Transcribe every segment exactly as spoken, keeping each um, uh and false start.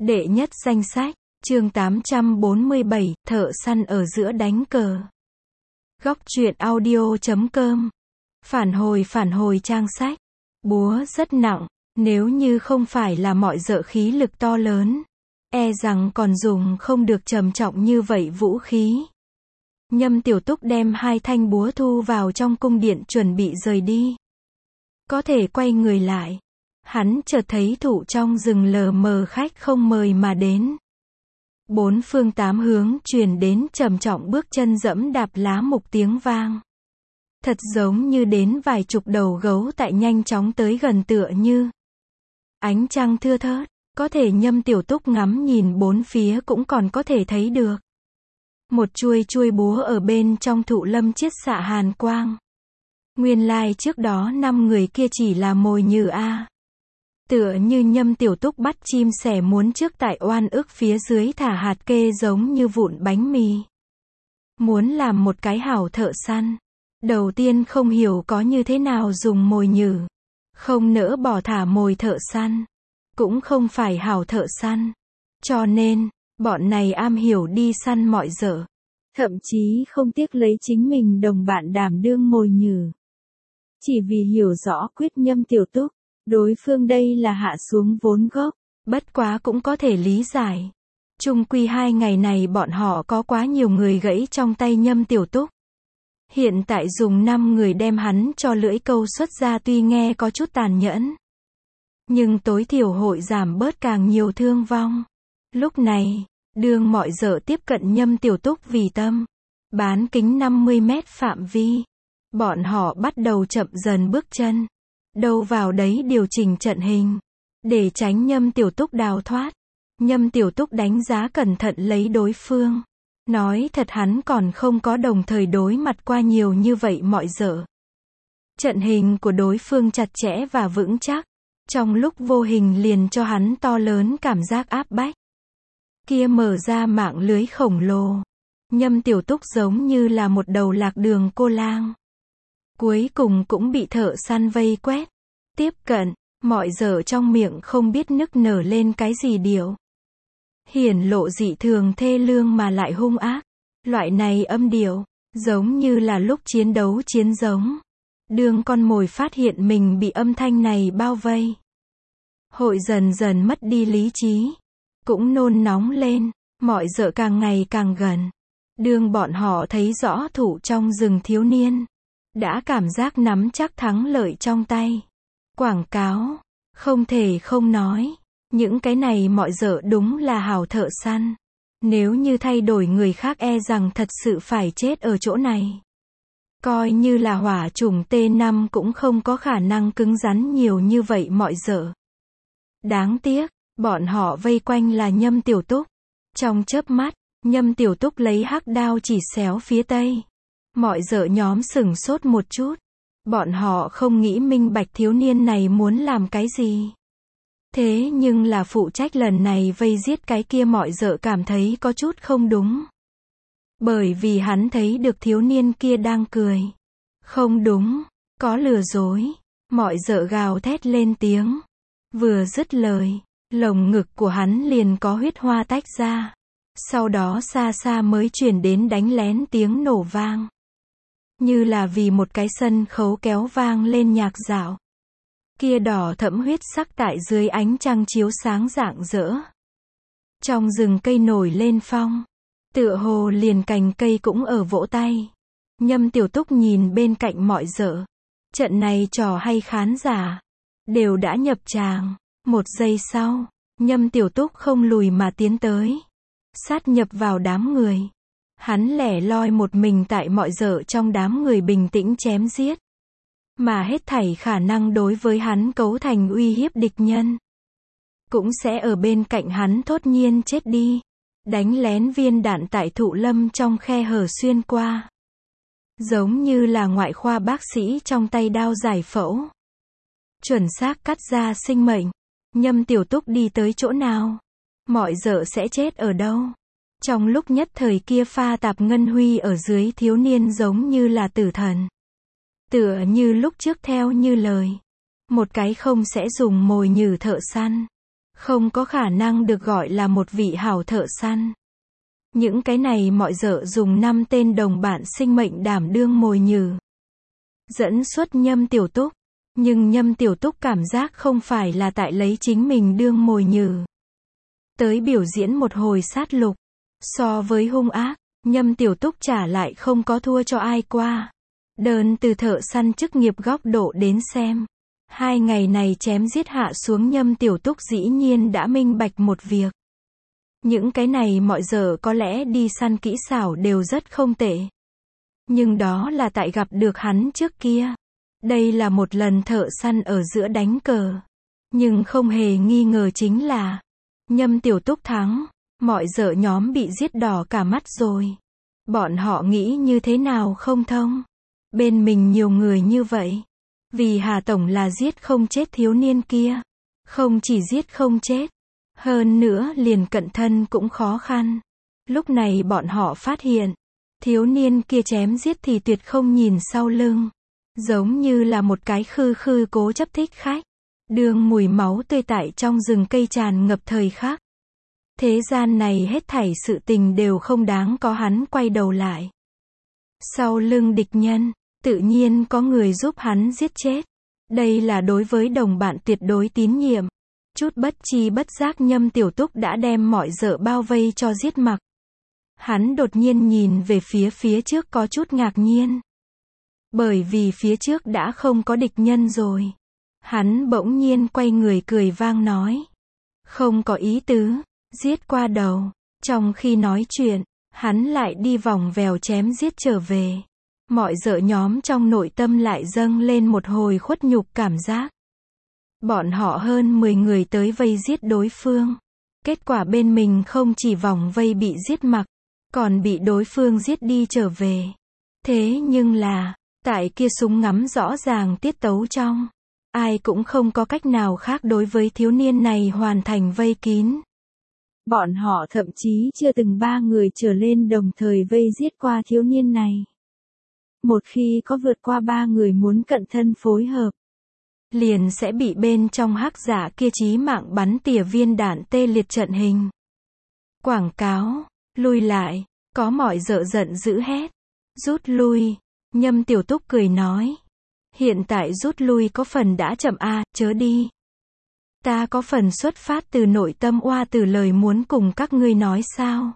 Đệ nhất danh sách, chương tám trăm bốn mươi bảy, thợ săn ở giữa đánh cờ. Góc truyện audio chấm com. Phản hồi phản hồi trang sách. Búa rất nặng, nếu như không phải là mọi dợ khí lực to lớn, e rằng còn dùng không được trầm trọng như vậy vũ khí. Nhâm Tiểu Túc đem hai thanh búa thu vào trong cung điện chuẩn bị rời đi. Có thể quay người lại, hắn chợt thấy thụ trong rừng lờ mờ khách không mời mà đến. Bốn phương tám hướng truyền đến trầm trọng bước chân dẫm đạp lá mục tiếng vang. Thật giống như đến vài chục đầu gấu tại nhanh chóng tới gần tựa như. Ánh trăng thưa thớt, có thể Nhâm Tiểu Túc ngắm nhìn bốn phía cũng còn có thể thấy được. Một chuôi chuôi búa ở bên trong thụ lâm chiết xạ hàn quang. Nguyên lai trước đó năm người kia chỉ là mồi nhử a. Tựa như Nhâm Tiểu Túc bắt chim sẻ muốn trước tại oan ức phía dưới thả hạt kê giống như vụn bánh mì. Muốn làm một cái hảo thợ săn, đầu tiên không hiểu có như thế nào dùng mồi nhử, không nỡ bỏ thả mồi thợ săn, cũng không phải hảo thợ săn. Cho nên, bọn này am hiểu đi săn mọi dở, thậm chí không tiếc lấy chính mình đồng bạn đảm đương mồi nhử. Chỉ vì hiểu rõ quyết Nhâm Tiểu Túc, đối phương đây là hạ xuống vốn gốc, bất quá cũng có thể lý giải. Chung quy hai ngày này bọn họ có quá nhiều người gãy trong tay Nhâm Tiểu Túc. Hiện tại dùng năm người đem hắn cho lưỡi câu xuất ra tuy nghe có chút tàn nhẫn, nhưng tối thiểu hội giảm bớt càng nhiều thương vong. Lúc này, đương mọi dợ tiếp cận Nhâm Tiểu Túc vì tâm, bán kính năm mươi mét phạm vi, bọn họ bắt đầu chậm dần bước chân. Đâu vào đấy điều chỉnh trận hình, để tránh Nhâm Tiểu Túc đào thoát. Nhâm Tiểu Túc đánh giá cẩn thận lấy đối phương. Nói thật hắn còn không có đồng thời đối mặt qua nhiều như vậy mọi dở. Trận hình của đối phương chặt chẽ và vững chắc, trong lúc vô hình liền cho hắn to lớn cảm giác áp bách. Kia mở ra mạng lưới khổng lồ. Nhâm Tiểu Túc giống như là một đầu lạc đường cô lang. Cuối cùng cũng bị thợ săn vây quét. Tiếp cận, mọi dở trong miệng không biết nức nở lên cái gì điệu. Hiển lộ dị thường thê lương mà lại hung ác. Loại này âm điệu, giống như là lúc chiến đấu chiến giống. Đương con mồi phát hiện mình bị âm thanh này bao vây, hội dần dần mất đi lý trí, cũng nôn nóng lên, mọi dở càng ngày càng gần. Đương bọn họ thấy rõ thủ trong rừng thiếu niên, đã cảm giác nắm chắc thắng lợi trong tay. Quảng cáo, không thể không nói, những cái này mọi dợ đúng là hảo thợ săn. Nếu như thay đổi người khác e rằng thật sự phải chết ở chỗ này. Coi như là hỏa chủng T năm cũng không có khả năng cứng rắn nhiều như vậy mọi dợ. Đáng tiếc, bọn họ vây quanh là Nhâm Tiểu Túc. Trong chớp mắt, Nhâm Tiểu Túc lấy hắc đao chỉ xéo phía tây. Mọi dợ nhóm sửng sốt một chút. Bọn họ không nghĩ minh bạch thiếu niên này muốn làm cái gì. Thế nhưng là phụ trách lần này vây giết cái kia mọi dợ cảm thấy có chút không đúng. Bởi vì hắn thấy được thiếu niên kia đang cười. Không đúng, có lừa dối. Mọi dợ gào thét lên tiếng. Vừa dứt lời, lồng ngực của hắn liền có huyết hoa tách ra. Sau đó xa xa mới truyền đến đánh lén tiếng nổ vang. Như là vì một cái sân khấu kéo vang lên nhạc dạo. Kia đỏ thẫm huyết sắc tại dưới ánh trăng chiếu sáng rạng rỡ. Trong rừng cây nổi lên phong. Tựa hồ liền cành cây cũng ở vỗ tay. Nhâm Tiểu Túc nhìn bên cạnh mọi dợ. Trận này trò hay khán giả đều đã nhập tràng. Một giây sau, Nhâm Tiểu Túc không lùi mà tiến tới. Sát nhập vào đám người. Hắn lẻ loi một mình tại mọi dợ trong đám người bình tĩnh chém giết. Mà hết thảy khả năng đối với hắn cấu thành uy hiếp địch nhân. Cũng sẽ ở bên cạnh hắn thốt nhiên chết đi. Đánh lén viên đạn tại thụ lâm trong khe hở xuyên qua. Giống như là ngoại khoa bác sĩ trong tay đao giải phẫu. Chuẩn xác cắt ra sinh mệnh. Nhâm Tiểu Túc đi tới chỗ nào, mọi dợ sẽ chết ở đâu. Trong lúc nhất thời kia pha tạp ngân huy ở dưới thiếu niên giống như là tử thần. Tựa như lúc trước theo như lời. Một cái không sẽ dùng mồi nhử thợ săn. không có khả năng được gọi là một vị hảo thợ săn. Những cái này mọi dợ dùng năm tên đồng bạn sinh mệnh đảm đương mồi nhử. Dẫn xuất Nhâm Tiểu Túc. Nhưng Nhâm Tiểu Túc cảm giác không phải là tại lấy chính mình đương mồi nhử. Tới biểu diễn một hồi sát lục. So với hung ác, Nhâm Tiểu Túc trả lại không có thua cho ai qua. Đơn từ thợ săn chức nghiệp góc độ đến xem. Hai ngày này chém giết hạ xuống Nhâm Tiểu Túc dĩ nhiên đã minh bạch một việc. Những cái này mọi giờ có lẽ đi săn kỹ xảo đều rất không tệ. Nhưng đó là tại gặp được hắn trước kia. Đây là một lần thợ săn ở giữa đánh cờ. Nhưng không hề nghi ngờ chính là Nhâm Tiểu Túc thắng. Mọi dợ nhóm bị giết đỏ cả mắt rồi. Bọn họ nghĩ như thế nào không thông. Bên mình nhiều người như vậy. Vì Hà Tổng là giết không chết thiếu niên kia. Không chỉ giết không chết. Hơn nữa liền cận thân cũng khó khăn. Lúc này bọn họ phát hiện. Thiếu niên kia chém giết thì tuyệt không nhìn sau lưng. Giống như là một cái khư khư cố chấp thích khách. Đường mùi máu tươi tại trong rừng cây tràn ngập thời khắc. Thế gian này hết thảy sự tình đều không đáng có hắn quay đầu lại. Sau lưng địch nhân, tự nhiên có người giúp hắn giết chết. Đây là đối với đồng bạn tuyệt đối tín nhiệm. Chút bất chi bất giác Nhâm Tiểu Túc đã đem mọi dợ bao vây cho giết mặc. Hắn đột nhiên nhìn về phía phía trước có chút ngạc nhiên. Bởi vì phía trước đã không có địch nhân rồi. Hắn bỗng nhiên quay người cười vang nói. Không có ý tứ, giết qua đầu. Trong khi nói chuyện, hắn lại đi vòng vèo chém giết trở về. Mọi dợ nhóm trong nội tâm lại dâng lên một hồi khuất nhục cảm giác. Bọn họ hơn mười người tới vây giết đối phương. Kết quả bên mình không chỉ vòng vây bị giết mặc, còn bị đối phương giết đi trở về. Thế nhưng là, tại kia súng ngắm rõ ràng tiết tấu trong, ai cũng không có cách nào khác đối với thiếu niên này hoàn thành vây kín. Bọn họ thậm chí chưa từng ba người trở lên đồng thời vây giết qua thiếu niên này. Một khi có vượt qua ba người muốn cận thân phối hợp, liền sẽ bị bên trong hắc giả kia chí mạng bắn tỉa viên đạn tê liệt trận hình. Quảng cáo, lui lại, có mọi dợ giận dữ hét. Rút lui, Nhâm Tiểu Túc cười nói. Hiện tại rút lui có phần đã chậm a, à, chớ đi. Ta có phần xuất phát từ nội tâm oa từ lời muốn cùng các ngươi nói sao.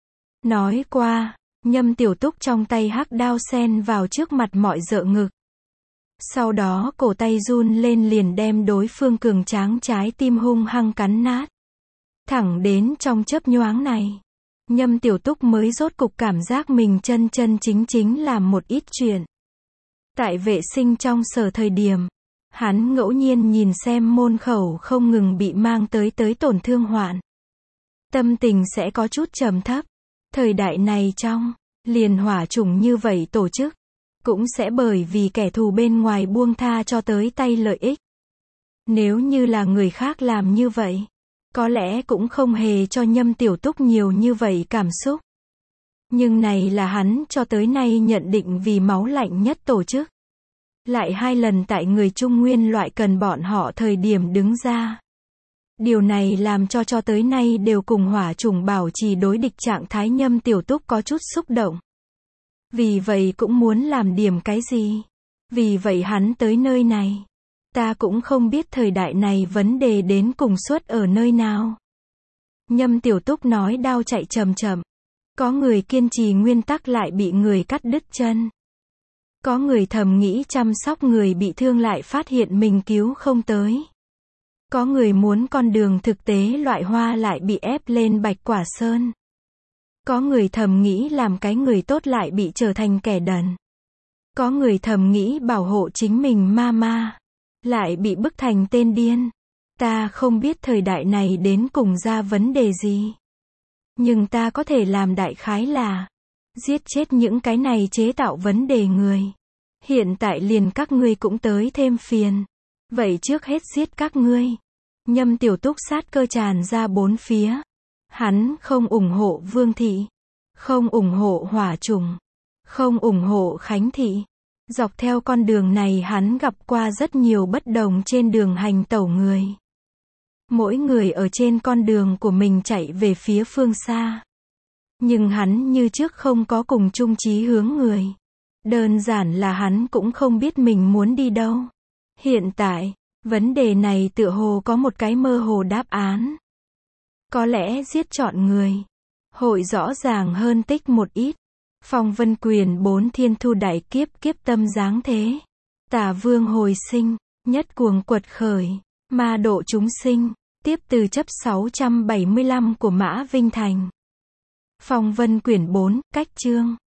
Nói qua, Nhâm Tiểu Túc trong tay hắc đao sen vào trước mặt mọi dợ ngực. Sau đó cổ tay run lên liền đem đối phương cường tráng trái tim hung hăng cắn nát. Thẳng đến trong chớp nhoáng này, Nhâm Tiểu Túc mới rốt cục cảm giác mình chân chân chính chính làm một ít chuyện. Tại vệ sinh trong sở thời điểm, hắn ngẫu nhiên nhìn xem môn khẩu không ngừng bị mang tới tới tổn thương hoạn. Tâm tình sẽ có chút trầm thấp. Thời đại này trong, liền hỏa chủng như vậy tổ chức, cũng sẽ bởi vì kẻ thù bên ngoài buông tha cho tới tay lợi ích. Nếu như là người khác làm như vậy, có lẽ cũng không hề cho Nhâm Tiểu Túc nhiều như vậy cảm xúc. Nhưng này là hắn cho tới nay nhận định vì máu lạnh nhất tổ chức. Lại hai lần tại người Trung Nguyên loại cần bọn họ thời điểm đứng ra. Điều này làm cho cho tới nay đều cùng hỏa chủng bảo trì đối địch trạng thái Nhâm Tiểu Túc có chút xúc động. Vì vậy cũng muốn làm điểm cái gì. Vì vậy hắn tới nơi này. Ta cũng không biết thời đại này vấn đề đến cùng suốt ở nơi nào. Nhâm Tiểu Túc nói đao chạy chậm chậm. Có người kiên trì nguyên tắc lại bị người cắt đứt chân. Có người thầm nghĩ chăm sóc người bị thương lại phát hiện mình cứu không tới. Có người muốn con đường thực tế loại hoa lại bị ép lên Bạch Quả Sơn. Có người thầm nghĩ làm cái người tốt lại bị trở thành kẻ đần. Có người thầm nghĩ bảo hộ chính mình ma ma, lại bị bức thành tên điên. Ta không biết thời đại này đến cùng ra vấn đề gì. Nhưng ta có thể làm đại khái là giết chết những cái này chế tạo vấn đề người. Hiện tại liền các ngươi cũng tới thêm phiền. Vậy trước hết giết các ngươi. Nhâm Tiểu Túc sát cơ tràn ra bốn phía. Hắn không ủng hộ Vương Thị, không ủng hộ hỏa chủng, không ủng hộ Khánh Thị. Dọc theo con đường này hắn gặp qua rất nhiều bất đồng trên đường hành tẩu người. Mỗi người ở trên con đường của mình chạy về phía phương xa. Nhưng hắn như trước không có cùng chung chí hướng người. Đơn giản là hắn cũng không biết mình muốn đi đâu. Hiện tại, vấn đề này tựa hồ có một cái mơ hồ đáp án. Có lẽ giết chọn người hội rõ ràng hơn tích một ít. Phong Vân Quyền bốn thiên thu đại kiếp kiếp tâm giáng thế. Tả vương hồi sinh, nhất cuồng quật khởi, ma độ chúng sinh. Tiếp từ chấp sáu trăm bảy mươi lăm của Mã Vinh Thành. Phong Vân Quyển bốn, cách chương